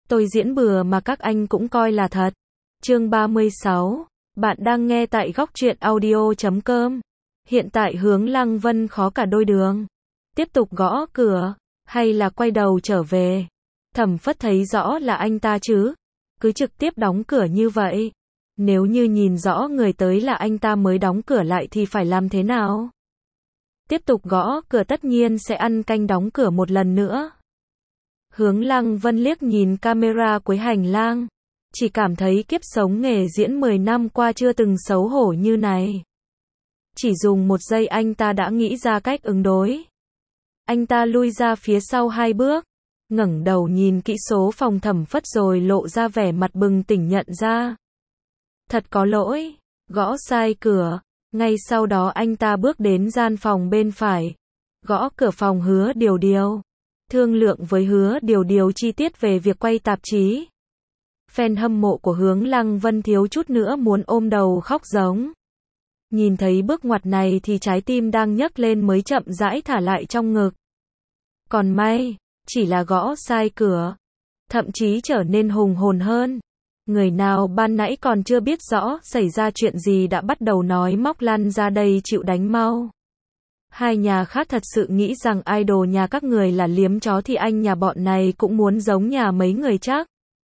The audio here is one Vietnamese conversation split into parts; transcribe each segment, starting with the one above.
Tôi diễn bừa mà các anh cũng coi là thật. Chương 36. Bạn đang nghe tại góc truyện audio.com. Hiện tại Hướng Lăng Vân khó cả đôi đường. Tiếp tục gõ cửa, hay là quay đầu trở về? Thẩm Phất thấy rõ là anh ta chứ. Cứ trực tiếp đóng cửa như vậy. Nếu như nhìn rõ người tới là anh ta mới đóng cửa lại thì phải làm thế nào? Tiếp tục gõ cửa tất nhiên sẽ ăn canh đóng cửa một lần nữa. Hướng Lăng Vân liếc nhìn camera cuối hành lang. Chỉ cảm thấy kiếp sống nghề diễn 10 năm qua chưa từng xấu hổ như này. Chỉ dùng một giây anh ta đã nghĩ ra cách ứng đối. Anh ta lui ra phía sau 2 bước. Ngẩng đầu nhìn kỹ số phòng Thẩm Phất rồi lộ ra vẻ mặt bừng tỉnh nhận ra. Thật có lỗi, gõ sai cửa. Ngay sau đó anh ta bước đến gian phòng bên phải. Gõ cửa phòng Hứa Điều Điều. Thương lượng với Hứa Điều Điều chi tiết về việc quay tạp chí. Fan hâm mộ của Hướng Lăng Vân thiếu chút nữa muốn ôm đầu khóc giống. Nhìn thấy bước ngoặt này thì trái tim đang nhấc lên mới chậm rãi thả lại trong ngực. Còn may, chỉ là gõ sai cửa. Thậm chí trở nên hùng hồn hơn. Người nào ban nãy còn chưa biết rõ xảy ra chuyện gì đã bắt đầu nói móc lăn ra đây chịu đánh mau. Hai nhà khác thật sự nghĩ rằng idol nhà các người là liếm chó thì anh nhà bọn này cũng muốn giống nhà mấy người chắc.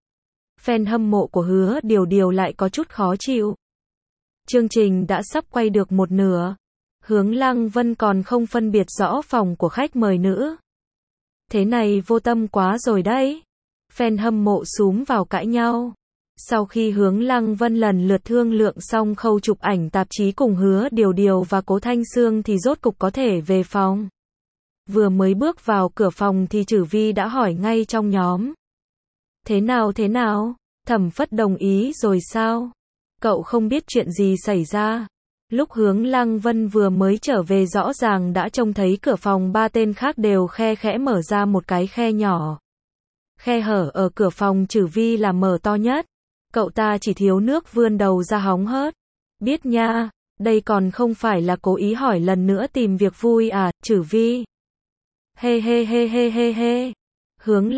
Fan hâm mộ của Hứa Điều Điều lại có chút khó chịu. Chương trình đã sắp quay được một nửa. Hướng Lăng Vân còn không phân biệt rõ phòng của khách mời nữ. Thế này vô tâm quá rồi đấy. Fan hâm mộ xúm vào cãi nhau. Sau khi Hướng Lăng Vân lần lượt thương lượng xong khâu chụp ảnh tạp chí cùng Hứa Điều Điều và Cố Thanh Sương thì rốt cục có thể về phòng. Vừa mới bước vào cửa phòng thì Trử Vi đã hỏi ngay trong nhóm. Thế nào? Thẩm Phất đồng ý rồi sao? Cậu không biết chuyện gì xảy ra. Lúc Hướng Lăng Vân vừa mới trở về rõ ràng đã trông thấy cửa phòng 3 tên khác đều khe khẽ mở ra một cái khe nhỏ. Khe hở ở cửa phòng Trử Vi là mở to nhất. Cậu ta chỉ thiếu nước vươn đầu ra hóng hớt. Biết nha, đây còn không phải là cố ý hỏi lần nữa tìm việc vui à, Trử Vi. He. Hướng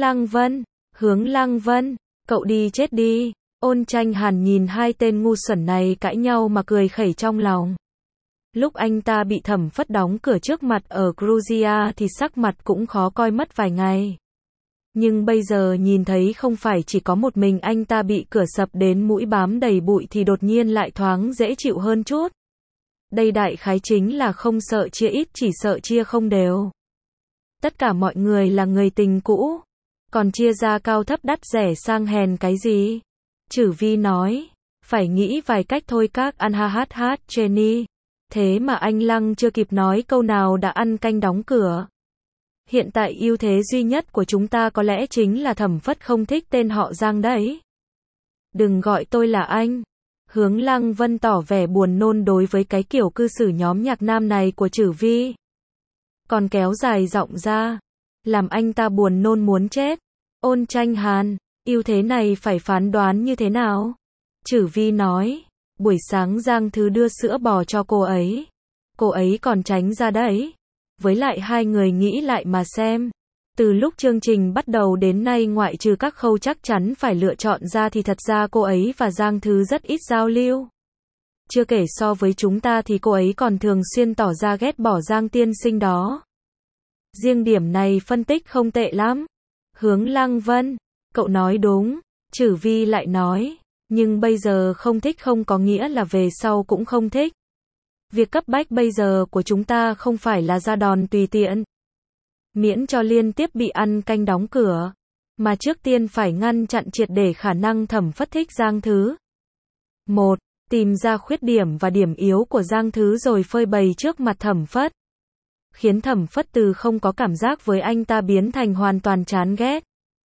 Lăng Vân, cậu đi chết đi. Ôn Tranh Hàn nhìn hai tên ngu xuẩn này cãi nhau mà cười khẩy trong lòng. Lúc anh ta bị Thẩm Phất đóng cửa trước mặt ở Georgia thì sắc mặt cũng khó coi mất vài ngày. Nhưng bây giờ nhìn thấy không phải chỉ có một mình anh ta bị cửa sập đến mũi bám đầy bụi thì đột nhiên lại thoáng dễ chịu hơn chút. Đây đại khái chính là không sợ chia ít chỉ sợ chia không đều. Tất cả mọi người là người tình cũ. Còn chia ra cao thấp đắt rẻ sang hèn cái gì? Trử Vi nói. Phải nghĩ vài cách thôi các ăn hát Jenny. Thế mà anh Lăng chưa kịp nói câu nào đã ăn canh đóng cửa. Hiện tại ưu thế duy nhất của chúng ta có lẽ chính là Thẩm Phất không thích tên họ Giang đấy. Đừng gọi tôi là anh. Hướng Lăng Vân tỏ vẻ buồn nôn đối với cái kiểu cư xử nhóm nhạc nam này của Trử Vi. Còn kéo dài giọng ra. Làm anh ta buồn nôn muốn chết. Ôn Tranh Hàn, ưu thế này phải phán đoán như thế nào? Trử Vi nói. Buổi sáng Giang Thứ đưa sữa bò cho cô ấy. Cô ấy còn tránh ra đấy. Với lại hai người nghĩ lại mà xem. Từ lúc chương trình bắt đầu đến nay ngoại trừ các khâu chắc chắn phải lựa chọn ra thì thật ra cô ấy và Giang Thứ rất ít giao lưu. Chưa kể so với chúng ta thì cô ấy còn thường xuyên tỏ ra ghét bỏ Giang tiên sinh đó. Riêng điểm này phân tích không tệ lắm. Hướng Lăng Vân, cậu nói đúng. Trử Vi lại nói. Nhưng bây giờ không thích không có nghĩa là về sau cũng không thích. Việc cấp bách bây giờ của chúng ta không phải là ra đòn tùy tiện. Miễn cho liên tiếp bị ăn canh đóng cửa. Mà trước tiên phải ngăn chặn triệt để khả năng Thẩm Phất thích Giang Thứ. 1. Tìm ra khuyết điểm và điểm yếu của Giang Thứ rồi phơi bày trước mặt Thẩm Phất. Khiến Thẩm Phất từ không có cảm giác với anh ta biến thành hoàn toàn chán ghét.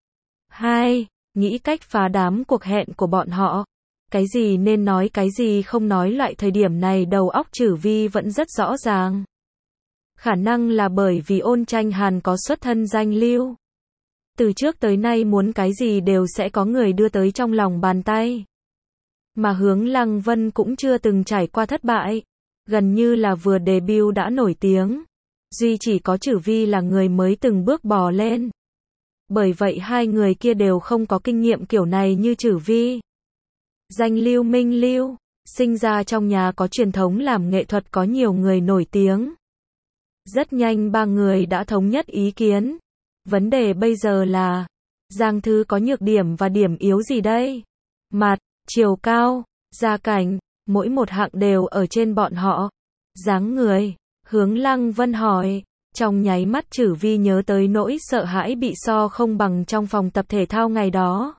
2. Nghĩ cách phá đám cuộc hẹn của bọn họ. Cái gì nên nói cái gì không nói loại thời điểm này đầu óc Trử Vi vẫn rất rõ ràng. Khả năng là bởi vì Ôn Tranh Hàn có xuất thân danh lưu. Từ trước tới nay muốn cái gì đều sẽ có người đưa tới trong lòng bàn tay. Mà Hướng Lăng Vân cũng chưa từng trải qua thất bại. Gần như là vừa debut đã nổi tiếng. Duy chỉ có Trử Vi là người mới từng bước bò lên. Bởi vậy hai người kia đều không có kinh nghiệm kiểu này như Chử Vi. Danh Lưu Minh Lưu, sinh ra trong nhà có truyền thống làm nghệ thuật có nhiều người nổi tiếng. Rất nhanh ba người đã thống nhất ý kiến. Vấn đề bây giờ là, Giang Thứ có nhược điểm và điểm yếu gì đây? Mặt, chiều cao, gia cảnh, mỗi một hạng đều ở trên bọn họ. Dáng người, Hướng Lăng Vân hỏi. Trong nháy mắt Chử Vi nhớ tới nỗi sợ hãi bị so không bằng trong phòng tập thể thao ngày đó.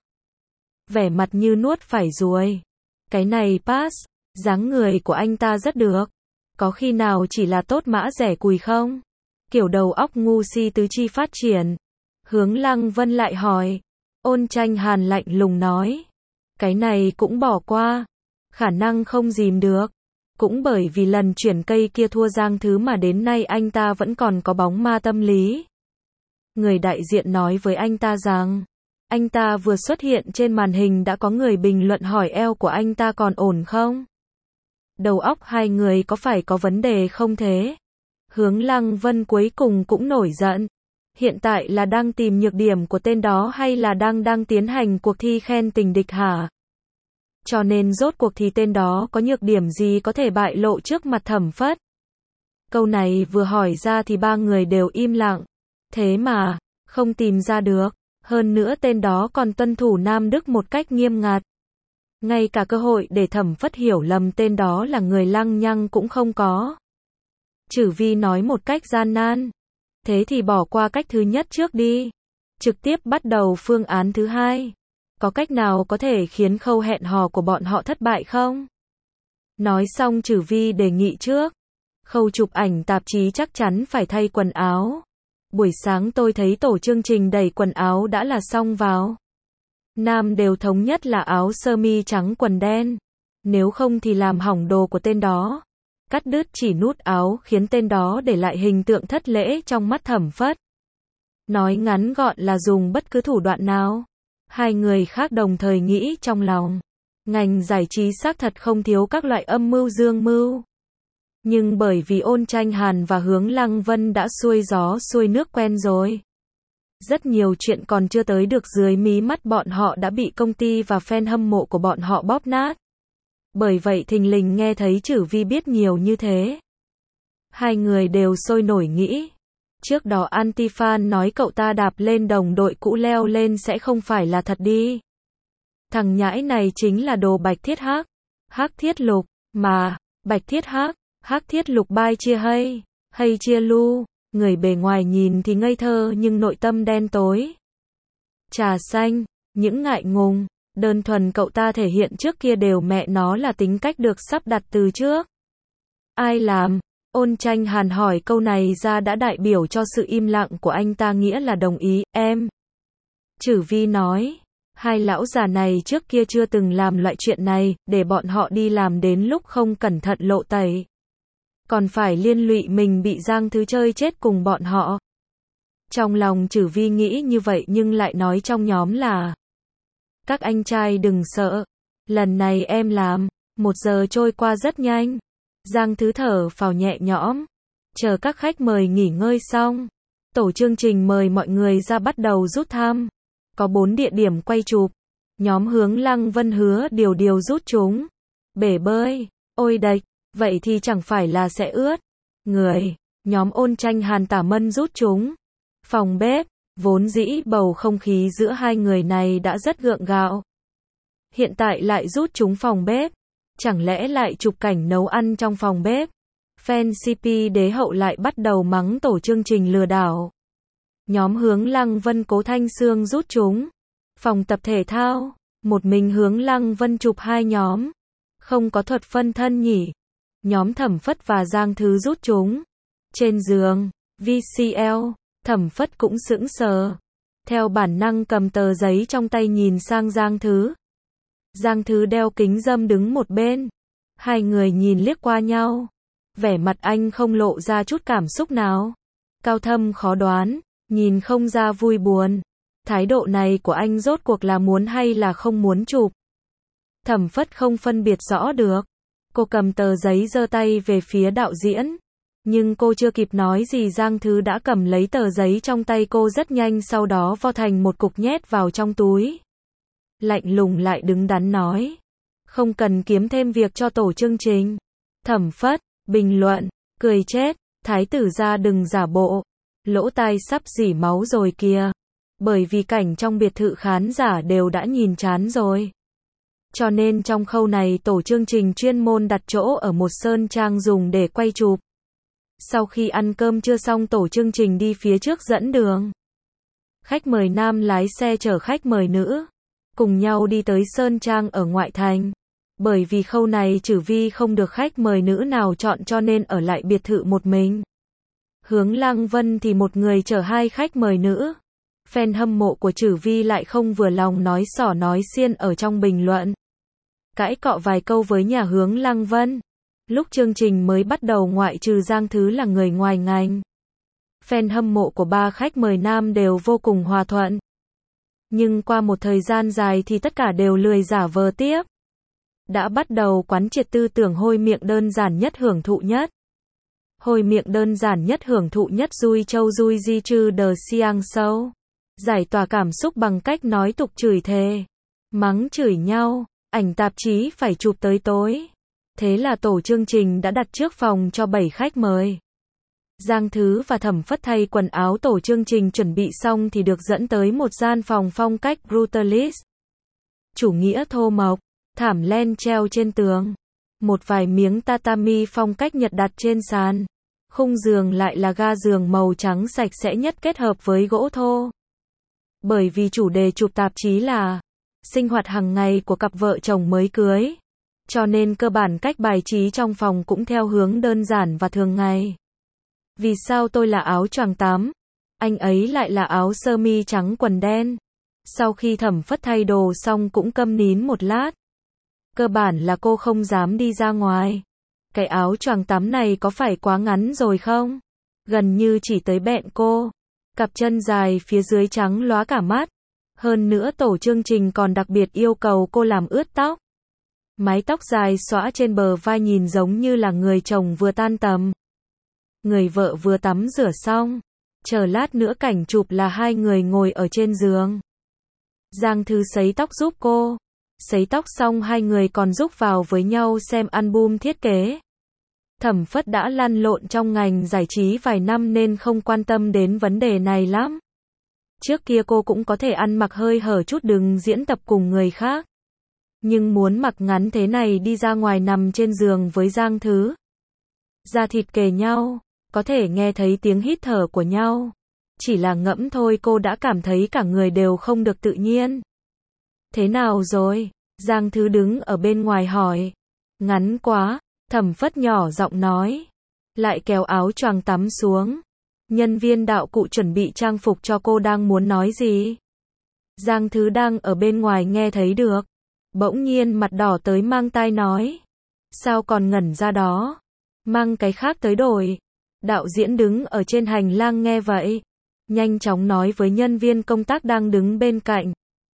Vẻ mặt như nuốt phải ruồi. Cái này pass, dáng người của anh ta rất được. Có khi nào chỉ là tốt mã rẻ cùi không? Kiểu đầu óc ngu si tứ chi phát triển. Hướng Lăng Vân lại hỏi. Ôn Tranh Hàn lạnh lùng nói. Cái này cũng bỏ qua. Khả năng không dìm được. Cũng bởi vì lần chuyển cây kia thua Giang Thứ mà đến nay anh ta vẫn còn có bóng ma tâm lý. Người đại diện nói với anh ta rằng, anh ta vừa xuất hiện trên màn hình đã có người bình luận hỏi eo của anh ta còn ổn không? Đầu óc hai người có phải có vấn đề không thế? Hướng Lăng Vân cuối cùng cũng nổi giận. Hiện tại là đang tìm nhược điểm của tên đó hay là đang tiến hành cuộc thi khen tình địch hả? Cho nên rốt cuộc thì tên đó có nhược điểm gì có thể bại lộ trước mặt Thẩm Phất? Câu này vừa hỏi ra thì ba người đều im lặng. Thế mà, không tìm ra được. Hơn nữa tên đó còn tuân thủ Nam Đức một cách nghiêm ngặt. Ngay cả cơ hội để Thẩm Phất hiểu lầm tên đó là người lăng nhăng cũng không có. Chử Vi nói một cách gian nan. Thế thì bỏ qua cách thứ nhất trước đi. Trực tiếp bắt đầu phương án thứ hai. Có cách nào có thể khiến khâu hẹn hò của bọn họ thất bại không? Nói xong Chử Vi đề nghị trước. Khâu chụp ảnh tạp chí chắc chắn phải thay quần áo. Buổi sáng tôi thấy tổ chương trình đẩy quần áo đã là xong vào. Nam đều thống nhất là áo sơ mi trắng quần đen. Nếu không thì làm hỏng đồ của tên đó. Cắt đứt chỉ nút áo khiến tên đó để lại hình tượng thất lễ trong mắt Thẩm Phất. Nói ngắn gọn là dùng bất cứ thủ đoạn nào. Hai người khác đồng thời nghĩ trong lòng. Ngành giải trí xác thật không thiếu các loại âm mưu dương mưu. Nhưng bởi vì Ôn Tranh Hàn và Hướng Lăng Vân đã xuôi gió xuôi nước quen rồi. Rất nhiều chuyện còn chưa tới được dưới mí mắt bọn họ đã bị công ty và fan hâm mộ của bọn họ bóp nát. Bởi vậy thình lình nghe thấy Chử Vi biết nhiều như thế. Hai người đều sôi nổi nghĩ. Trước đó Antifan nói cậu ta đạp lên đồng đội cũ leo lên sẽ không phải là thật đi. Thằng nhãi này chính là đồ Bạch Thiết Hắc. Hắc Thiết Lục, mà, Bạch Thiết Hắc, Hắc Thiết Lục bai chia hay chia lu, người bề ngoài nhìn thì ngây thơ nhưng nội tâm đen tối. Trà xanh, những ngại ngùng, đơn thuần cậu ta thể hiện trước kia đều mẹ nó là tính cách được sắp đặt từ trước. Ai làm? Ôn Tranh Hàn hỏi câu này ra đã đại biểu cho sự im lặng của anh ta nghĩa là đồng ý, em. Chử Vi nói, hai lão già này trước kia chưa từng làm loại chuyện này, để bọn họ đi làm đến lúc không cẩn thận lộ tẩy. Còn phải liên lụy mình bị Giang Thứ chơi chết cùng bọn họ. Trong lòng Chử Vi nghĩ như vậy nhưng lại nói trong nhóm là các anh trai đừng sợ, lần này em làm. 1 giờ trôi qua rất nhanh. Giang Thứ thở phào nhẹ nhõm. Chờ các khách mời nghỉ ngơi xong, tổ chương trình mời mọi người ra bắt đầu rút thăm. Có 4 địa điểm quay chụp. Nhóm Hướng Lăng Vân hứa điều rút chúng. Bể bơi, ôi đệch, vậy thì chẳng phải là sẽ ướt người. Nhóm Ôn Tranh Hàn Tả Mân rút chúng. Phòng bếp, vốn dĩ bầu không khí giữa hai người này đã rất gượng gạo. Hiện tại lại rút chúng phòng bếp. Chẳng lẽ lại chụp cảnh nấu ăn trong phòng bếp? Fan CP Đế Hậu lại bắt đầu mắng tổ chương trình lừa đảo. Nhóm Hướng Lăng Vân Cố Thanh Sương rút chúng. Phòng tập thể thao, một mình Hướng Lăng Vân chụp 2 nhóm. Không có thuật phân thân nhỉ? Nhóm Thẩm Phất và Giang Thứ rút chúng. Trên giường, VCL, Thẩm Phất cũng sững sờ. Theo bản năng cầm tờ giấy trong tay nhìn sang Giang Thứ. Giang Thứ đeo kính râm đứng một bên. Hai người nhìn liếc qua nhau. Vẻ mặt anh không lộ ra chút cảm xúc nào. Cao thâm khó đoán, nhìn không ra vui buồn. Thái độ này của anh rốt cuộc là muốn hay là không muốn chụp? Thẩm Phất không phân biệt rõ được. Cô cầm tờ giấy giơ tay về phía đạo diễn. Nhưng cô chưa kịp nói gì Giang Thứ đã cầm lấy tờ giấy trong tay cô rất nhanh sau đó vo thành một cục nhét vào trong túi. Lạnh lùng lại đứng đắn nói. Không cần kiếm thêm việc cho tổ chương trình. Thẩm Phất, bình luận, cười chết, thái tử gia đừng giả bộ. Lỗ tai sắp rỉ máu rồi kìa. Bởi vì cảnh trong biệt thự khán giả đều đã nhìn chán rồi. Cho nên trong khâu này tổ chương trình chuyên môn đặt chỗ ở một sơn trang dùng để quay chụp. Sau khi ăn cơm trưa xong tổ chương trình đi phía trước dẫn đường. Khách mời nam lái xe chở khách mời nữ. Cùng nhau đi tới sơn trang ở ngoại thành. Bởi vì khâu này Trử Vi không được khách mời nữ nào chọn cho nên ở lại biệt thự một mình. Hướng Lăng Vân thì một người chở hai khách mời nữ. Fan hâm mộ của Trử Vi lại không vừa lòng nói xỏ nói xiên ở trong bình luận. Cãi cọ vài câu với nhà Hướng Lăng Vân. Lúc chương trình mới bắt đầu ngoại trừ Giang Thứ là người ngoài ngành. Fan hâm mộ của ba khách mời nam đều vô cùng hòa thuận. Nhưng qua một thời gian dài thì tất cả đều lười giả vờ tiếp. Đã bắt đầu quán triệt tư tưởng hôi miệng đơn giản nhất hưởng thụ nhất. Hôi miệng đơn giản nhất hưởng thụ nhất Dui Châu Dui Di Trư Đờ Siang Sâu. Giải tỏa cảm xúc bằng cách nói tục chửi thề. Mắng chửi nhau, ảnh tạp chí phải chụp tới tối. Thế là tổ chương trình đã đặt trước phòng cho 7 khách mời. Giang Thứ và Thẩm Phất thay quần áo tổ chương trình chuẩn bị xong thì được dẫn tới một gian phòng phong cách brutalist. Chủ nghĩa thô mộc, thảm len treo trên tường. Một vài miếng tatami phong cách Nhật đặt trên sàn. Khung giường lại là ga giường màu trắng sạch sẽ nhất kết hợp với gỗ thô. Bởi vì chủ đề chụp tạp chí là sinh hoạt hàng ngày của cặp vợ chồng mới cưới. Cho nên cơ bản cách bài trí trong phòng cũng theo hướng đơn giản và thường ngày. Vì sao tôi là áo choàng tắm, anh ấy lại là áo sơ mi trắng quần đen. Sau khi Thẩm Phất thay đồ xong cũng câm nín một lát. Cơ bản là cô không dám đi ra ngoài. Cái áo choàng tắm này có phải quá ngắn rồi không? Gần như chỉ tới bẹn cô. Cặp chân dài phía dưới trắng lóa cả mắt. Hơn nữa tổ chương trình còn đặc biệt yêu cầu cô làm ướt tóc. Mái tóc dài xõa trên bờ vai nhìn giống như là người chồng vừa tan tầm. Người vợ vừa tắm rửa xong. Chờ lát nữa cảnh chụp là hai người ngồi ở trên giường. Giang Thứ sấy tóc giúp cô. Sấy tóc xong hai người còn giúp vào với nhau xem album thiết kế. Thẩm Phất đã lăn lộn trong ngành giải trí vài năm nên không quan tâm đến vấn đề này lắm. Trước kia cô cũng có thể ăn mặc hơi hở chút đừng diễn tập cùng người khác. Nhưng muốn mặc ngắn thế này đi ra ngoài nằm trên giường với Giang Thứ. Da thịt kề nhau, có thể nghe thấy tiếng hít thở của nhau. Chỉ là ngẫm thôi cô đã cảm thấy cả người đều không được tự nhiên. Thế nào rồi? Giang Thứ đứng ở bên ngoài hỏi. Ngắn quá, Thẩm Phất nhỏ giọng nói. Lại kéo áo choàng tắm xuống. Nhân viên đạo cụ chuẩn bị trang phục cho cô đang muốn nói gì. Giang Thứ đang ở bên ngoài nghe thấy được. Bỗng nhiên mặt đỏ tới mang tai nói. Sao còn ngẩn ra đó? Mang cái khác tới đổi. Đạo diễn đứng ở trên hành lang nghe vậy. Nhanh chóng nói với nhân viên công tác đang đứng bên cạnh.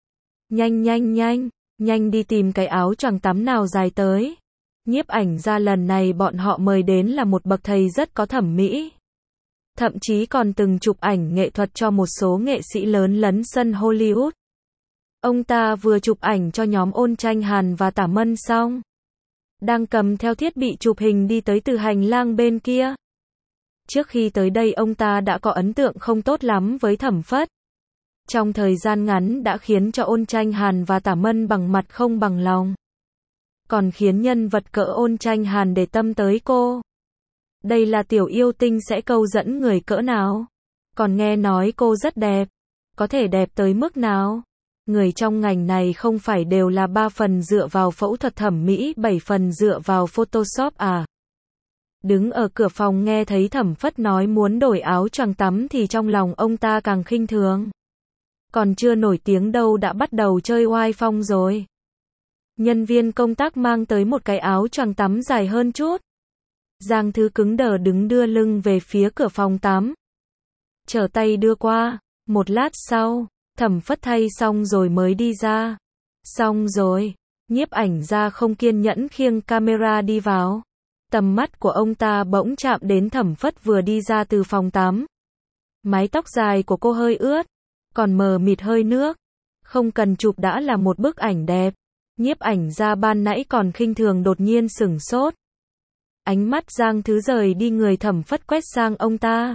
Nhanh đi tìm cái áo choàng tắm nào dài tới. Nhiếp ảnh ra lần này bọn họ mời đến là một bậc thầy rất có thẩm mỹ. Thậm chí còn từng chụp ảnh nghệ thuật cho một số nghệ sĩ lớn lấn sân Hollywood. Ông ta vừa chụp ảnh cho nhóm Ôn Tranh Hàn và Tả Mân xong. Đang cầm theo thiết bị chụp hình đi tới từ hành lang bên kia. Trước khi tới đây ông ta đã có ấn tượng không tốt lắm với Thẩm Phất. Trong thời gian ngắn đã khiến cho Ôn Tranh Hàn và Tả Mân bằng mặt không bằng lòng. Còn khiến nhân vật cỡ Ôn Tranh Hàn để tâm tới cô. Đây là tiểu yêu tinh sẽ câu dẫn người cỡ nào? Còn nghe nói cô rất đẹp. Có thể đẹp tới mức nào? Người trong ngành này không phải đều là 3 phần dựa vào phẫu thuật thẩm mỹ 7 phần dựa vào Photoshop à? Đứng ở cửa phòng nghe thấy Thẩm Phất nói muốn đổi áo choàng tắm thì trong lòng ông ta càng khinh thường. Còn chưa nổi tiếng đâu đã bắt đầu chơi oai phong rồi. Nhân viên công tác mang tới một cái áo choàng tắm dài hơn chút. Giang Thứ cứng đờ đứng đưa lưng về phía cửa phòng tắm. Trở tay đưa qua. Một lát sau, Thẩm Phất thay xong rồi mới đi ra. Xong rồi, nhiếp ảnh ra không kiên nhẫn khiêng camera đi vào. Tầm mắt của ông ta bỗng chạm đến Thẩm Phất vừa đi ra từ phòng tắm. Mái tóc dài của cô hơi ướt, còn mờ mịt hơi nước. Không cần chụp đã là một bức ảnh đẹp. Nhiếp ảnh gia ban nãy còn khinh thường đột nhiên sửng sốt. Ánh mắt Giang Thứ rời đi người Thẩm Phất quét sang ông ta.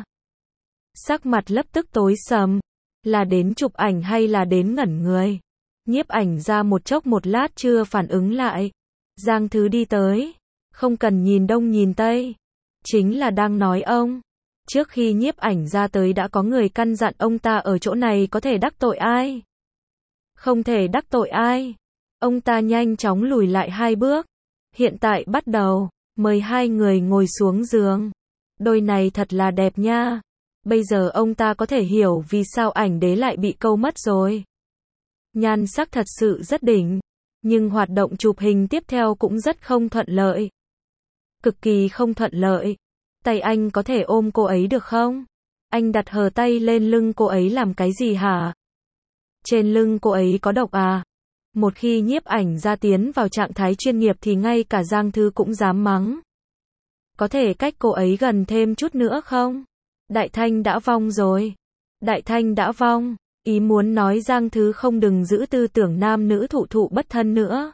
Sắc mặt lập tức tối sầm. Là đến chụp ảnh hay là đến ngẩn người? Nhiếp ảnh gia một chốc một lát chưa phản ứng lại. Giang Thứ đi tới. Không cần nhìn đông nhìn tây. Chính là đang nói ông. Trước khi nhiếp ảnh gia tới đã có người căn dặn ông ta ở chỗ này có thể đắc tội ai. Không thể đắc tội ai. Ông ta nhanh chóng lùi lại 2 bước. Hiện tại bắt đầu, mời 2 người ngồi xuống giường. Đôi này thật là đẹp nha. Bây giờ ông ta có thể hiểu vì sao ảnh đế lại bị câu mất rồi. Nhan sắc thật sự rất đỉnh. Nhưng hoạt động chụp hình tiếp theo cũng rất không thuận lợi. Cực kỳ không thuận lợi. Tay anh có thể ôm cô ấy được không? Anh đặt hờ tay lên lưng cô ấy làm cái gì hả? Trên lưng cô ấy có độc à? Một khi nhiếp ảnh gia tiến vào trạng thái chuyên nghiệp thì ngay cả Giang Thứ cũng dám mắng. Có thể cách cô ấy gần thêm chút nữa không? Đại Thanh đã vong rồi. Đại Thanh đã vong. Ý muốn nói Giang Thứ không đừng giữ tư tưởng nam nữ thụ thụ bất thân nữa.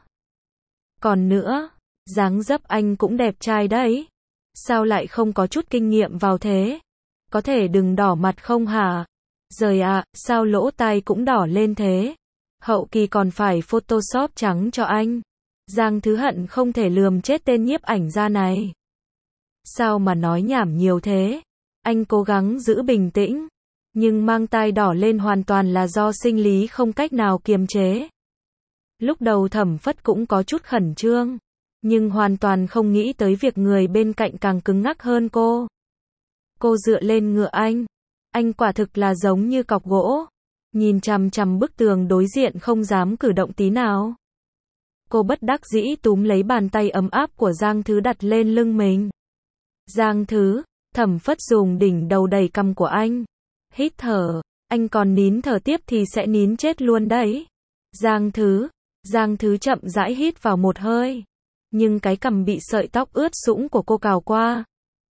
Còn nữa, dáng dấp anh cũng đẹp trai đấy. Sao lại không có chút kinh nghiệm vào thế? Có thể đừng đỏ mặt không hả? Giời ạ, sao lỗ tai cũng đỏ lên thế? Hậu kỳ còn phải photoshop trắng cho anh. Giang Thứ hận không thể lườm chết tên nhiếp ảnh gia này. Sao mà nói nhảm nhiều thế? Anh cố gắng giữ bình tĩnh. Nhưng mang tai đỏ lên hoàn toàn là do sinh lý không cách nào kiềm chế. Lúc đầu Thẩm Phất cũng có chút khẩn trương. Nhưng hoàn toàn không nghĩ tới việc người bên cạnh càng cứng ngắc hơn cô. Cô dựa lên ngựa anh. Anh quả thực là giống như cọc gỗ. Nhìn chằm chằm bức tường đối diện không dám cử động tí nào. Cô bất đắc dĩ túm lấy bàn tay ấm áp của Giang Thứ đặt lên lưng mình. Giang Thứ, Thẩm Phất dùng đỉnh đầu đầy cằm của anh. Hít thở, anh còn nín thở tiếp thì sẽ nín chết luôn đấy. Giang Thứ chậm rãi hít vào một hơi. Nhưng cái cằm bị sợi tóc ướt sũng của cô cào qua.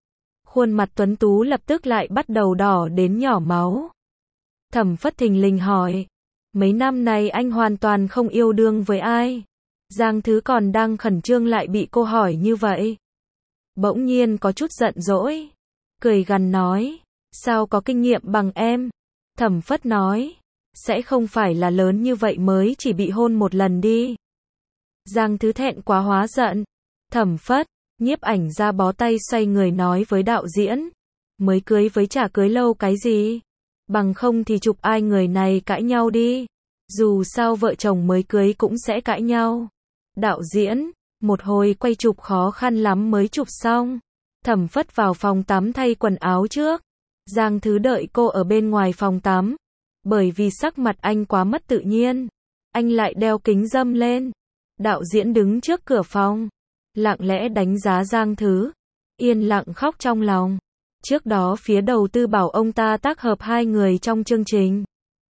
Khuôn mặt tuấn tú lập tức lại bắt đầu đỏ đến nhỏ máu. Thẩm Phất thình lình hỏi. Mấy năm này anh hoàn toàn không yêu đương với ai? Giang Thứ còn đang khẩn trương lại bị cô hỏi như vậy. Bỗng nhiên có chút giận dỗi. Cười gằn nói. Sao có kinh nghiệm bằng em? Thẩm Phất nói. Sẽ không phải là lớn như vậy mới chỉ bị hôn một lần đi. Giang Thứ thẹn quá hóa giận. Thẩm Phất, nhiếp ảnh gia bó tay xoay người nói với đạo diễn. Mới cưới với chả cưới lâu cái gì? Bằng không thì chụp ai người này cãi nhau đi. Dù sao vợ chồng mới cưới cũng sẽ cãi nhau. Đạo diễn, một hồi quay chụp khó khăn lắm mới chụp xong. Thẩm Phất vào phòng tắm thay quần áo trước. Giang Thứ đợi cô ở bên ngoài phòng tắm. Bởi vì sắc mặt anh quá mất tự nhiên. Anh lại đeo kính râm lên. Đạo diễn đứng trước cửa phòng. Lặng lẽ đánh giá Giang Thứ. Yên lặng khóc trong lòng. Trước đó phía đầu tư bảo ông ta tác hợp 2 người trong chương trình.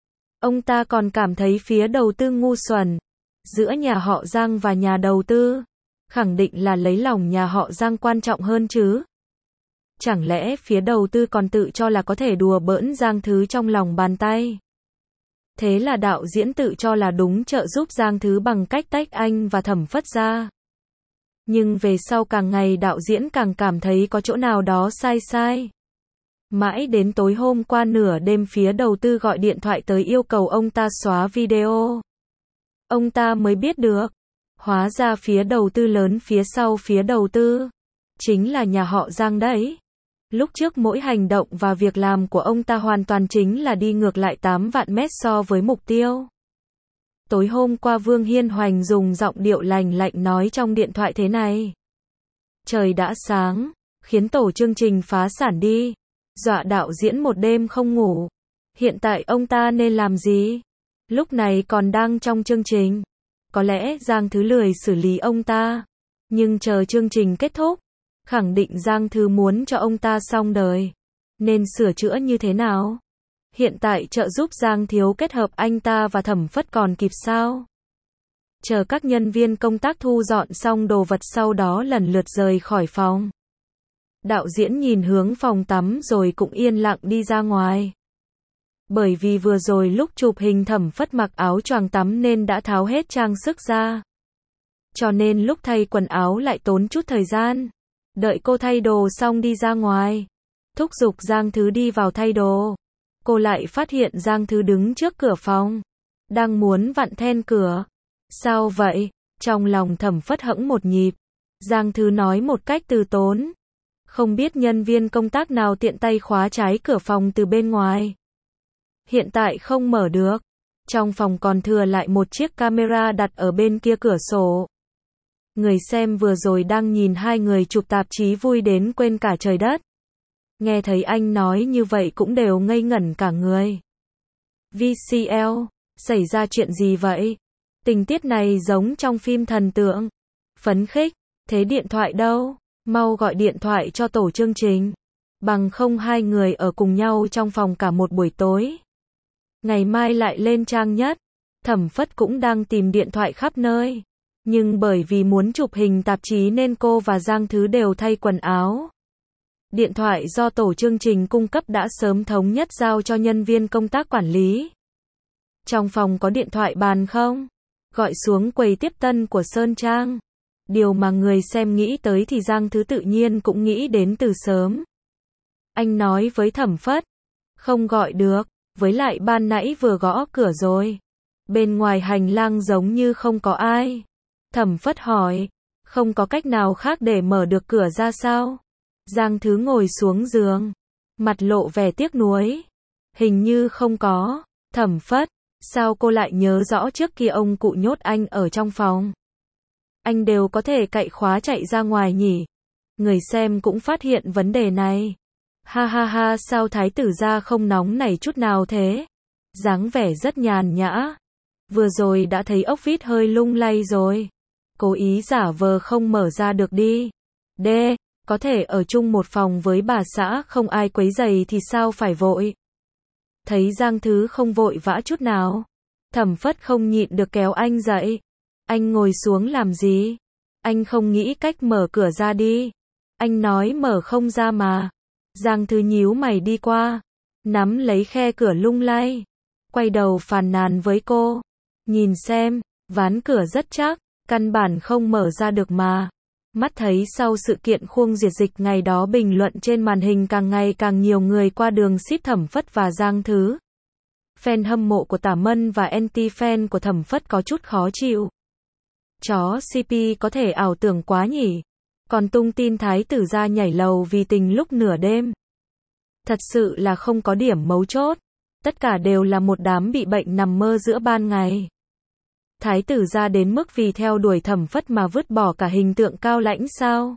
Ông ta còn cảm thấy phía đầu tư ngu xuẩn. Giữa nhà họ Giang và nhà đầu tư. Khẳng định là lấy lòng nhà họ Giang quan trọng hơn chứ. Chẳng lẽ phía đầu tư còn tự cho là có thể đùa bỡn Giang Thứ trong lòng bàn tay. Thế là đạo diễn tự cho là đúng trợ giúp Giang Thứ bằng cách tách anh và Thẩm Phất ra. Nhưng về sau càng ngày đạo diễn càng cảm thấy có chỗ nào đó sai sai. Mãi đến tối hôm qua nửa đêm phía đầu tư gọi điện thoại tới yêu cầu ông ta xóa video. Ông ta mới biết được. Hóa ra phía đầu tư lớn phía sau phía đầu tư. Chính là nhà họ Giang đấy. Lúc trước mỗi hành động và việc làm của ông ta hoàn toàn chính là đi ngược lại 8 vạn mét so với mục tiêu. Tối hôm qua Vương Hiên Hoành dùng giọng điệu lành lạnh nói trong điện thoại thế này. Trời đã sáng, khiến tổ chương trình phá sản đi. Dọa đạo diễn một đêm không ngủ. Hiện tại ông ta nên làm gì? Lúc này còn đang trong chương trình. Có lẽ Giang Thứ lười xử lý ông ta. Nhưng chờ chương trình kết thúc. Khẳng định Giang Thứ muốn cho ông ta xong đời. Nên sửa chữa như thế nào? Hiện tại trợ giúp Giang Thiếu kết hợp anh ta và Thẩm Phất còn kịp sao? Chờ các nhân viên công tác thu dọn xong đồ vật sau đó lần lượt rời khỏi phòng. Đạo diễn nhìn hướng phòng tắm rồi cũng yên lặng đi ra ngoài. Bởi vì vừa rồi lúc chụp hình Thẩm Phất mặc áo choàng tắm nên đã tháo hết trang sức ra. Cho nên lúc thay quần áo lại tốn chút thời gian. Đợi cô thay đồ xong đi ra ngoài. Thúc giục Giang Thứ đi vào thay đồ. Cô lại phát hiện Giang Thứ đứng trước cửa phòng. Đang muốn vặn then cửa. Sao vậy? Trong lòng Thẩm Phất hẫng một nhịp. Giang Thứ nói một cách từ tốn. Không biết nhân viên công tác nào tiện tay khóa trái cửa phòng từ bên ngoài. Hiện tại không mở được. Trong phòng còn thừa lại một chiếc camera đặt ở bên kia cửa sổ. Người xem vừa rồi đang nhìn hai người chụp tạp chí vui đến quên cả trời đất. Nghe thấy anh nói như vậy cũng đều ngây ngẩn cả người. VCL, xảy ra chuyện gì vậy? Tình tiết này giống trong phim thần tượng. Phấn khích, thế điện thoại đâu? Mau gọi điện thoại cho tổ chương trình. Bằng không hai người ở cùng nhau trong phòng cả một buổi tối. Ngày mai lại lên trang nhất. Thẩm Phất cũng đang tìm điện thoại khắp nơi. Nhưng bởi vì muốn chụp hình tạp chí nên cô và Giang Thứ đều thay quần áo. Điện thoại do tổ chương trình cung cấp đã sớm thống nhất giao cho nhân viên công tác quản lý. Trong phòng có điện thoại bàn không? Gọi xuống quầy tiếp tân của Sơn Trang. Điều mà người xem nghĩ tới thì Giang Thứ tự nhiên cũng nghĩ đến từ sớm. Anh nói với Thẩm Phất. Không gọi được, với lại ban nãy vừa gõ cửa rồi. Bên ngoài hành lang giống như không có ai. Thẩm Phất hỏi. Không có cách nào khác để mở được cửa ra sao? Giang Thứ ngồi xuống giường. Mặt lộ vẻ tiếc nuối. Hình như không có. Thẩm Phất. Sao cô lại nhớ rõ trước kia ông cụ nhốt anh ở trong phòng? Anh đều có thể cậy khóa chạy ra ngoài nhỉ? Người xem cũng phát hiện vấn đề này. Ha ha ha, sao thái tử gia không nóng nảy chút nào thế? Dáng vẻ rất nhàn nhã. Vừa rồi đã thấy ốc vít hơi lung lay rồi. Cố ý giả vờ không mở ra được đi. D, có thể ở chung một phòng với bà xã không ai quấy rầy thì sao phải vội? Thấy Giang Thứ không vội vã chút nào. Thẩm Phất không nhịn được kéo anh dậy. Anh ngồi xuống làm gì? Anh không nghĩ cách mở cửa ra đi. Anh nói mở không ra mà. Giang Thứ nhíu mày đi qua. Nắm lấy khe cửa lung lay. Quay đầu phàn nàn với cô. Nhìn xem, ván cửa rất chắc. Căn bản không mở ra được mà. Mắt thấy sau sự kiện Khuông Diệt Dịch ngày đó bình luận trên màn hình càng ngày càng nhiều người qua đường ship Thẩm Phất và Giang Thứ. Fan hâm mộ của Tả Mân và anti-fan của Thẩm Phất có chút khó chịu. Chó CP có thể ảo tưởng quá nhỉ? Còn tung tin thái tử gia nhảy lầu vì tình lúc nửa đêm. Thật sự là không có điểm mấu chốt. Tất cả đều là một đám bị bệnh nằm mơ giữa ban ngày. Thái tử gia đến mức vì theo đuổi Thẩm Phất mà vứt bỏ cả hình tượng cao lãnh sao?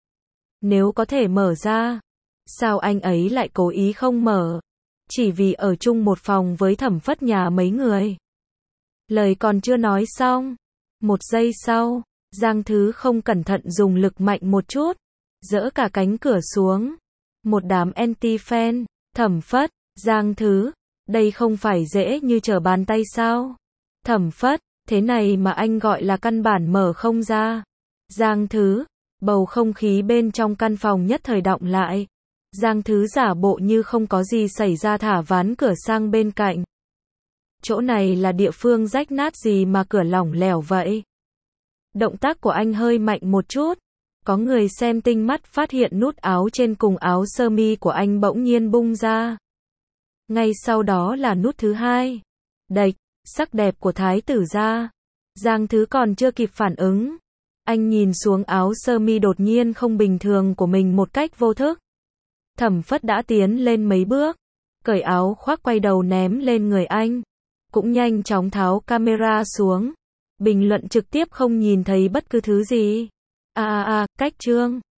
Nếu có thể mở ra, sao anh ấy lại cố ý không mở? Chỉ vì ở chung một phòng với Thẩm Phất nhà mấy người. Lời còn chưa nói xong. Một giây sau, Giang Thứ không cẩn thận dùng lực mạnh một chút. Dỡ cả cánh cửa xuống. Một đám anti-fan, Thẩm Phất, Giang Thứ. Đây không phải dễ như trở bàn tay sao? Thẩm Phất, thế này mà anh gọi là căn bản mở không ra. Giang Thứ, bầu không khí bên trong căn phòng nhất thời đọng lại. Giang Thứ giả bộ như không có gì xảy ra thả ván cửa sang bên cạnh. Chỗ này là địa phương rách nát gì mà cửa lỏng lẻo vậy? Động tác của anh hơi mạnh một chút. Có người xem tinh mắt phát hiện nút áo trên cùng áo sơ mi của anh bỗng nhiên bung ra. Ngay sau đó là nút thứ hai. Đạch, sắc đẹp của thái tử gia. Giang Thứ còn chưa kịp phản ứng. Anh nhìn xuống áo sơ mi đột nhiên không bình thường của mình một cách vô thức. Thẩm Phất đã tiến lên mấy bước. Cởi áo khoác quay đầu ném lên người anh. Cũng nhanh chóng tháo camera xuống. Bình luận trực tiếp không nhìn thấy bất cứ thứ gì. Cách chương.